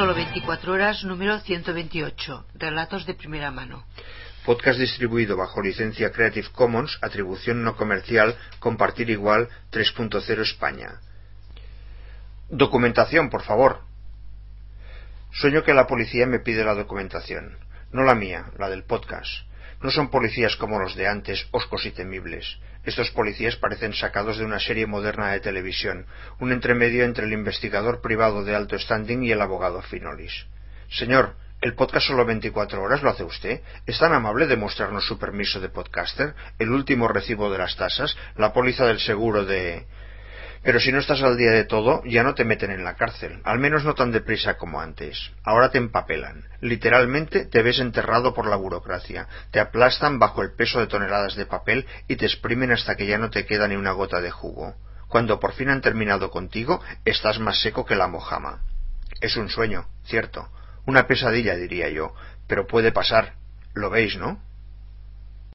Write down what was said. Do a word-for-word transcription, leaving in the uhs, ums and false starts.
Solo veinticuatro horas, número ciento veintiocho. Relatos de primera mano. Podcast distribuido bajo licencia Creative Commons, atribución no comercial, compartir igual tres punto cero España. Documentación, por favor. Sueño que la policía me pide la documentación, no la mía, la del podcast. No son policías como los de antes, hoscos y temibles. Estos policías parecen sacados de una serie moderna de televisión, un entremedio entre el investigador privado de alto standing y el abogado Finolis. Señor, ¿el podcast Solo veinticuatro horas lo hace usted? ¿Es tan amable de mostrarnos su permiso de podcaster, el último recibo de las tasas, la póliza del seguro de...? Pero si no estás al día de todo, ya no te meten en la cárcel, al menos no tan deprisa como antes. Ahora te empapelan. Literalmente te ves enterrado por la burocracia, te aplastan bajo el peso de toneladas de papel y te exprimen hasta que ya no te queda ni una gota de jugo. Cuando por fin han terminado contigo, estás más seco que la mojama. Es un sueño, cierto, una pesadilla diría yo, pero puede pasar. ¿Lo veis, no?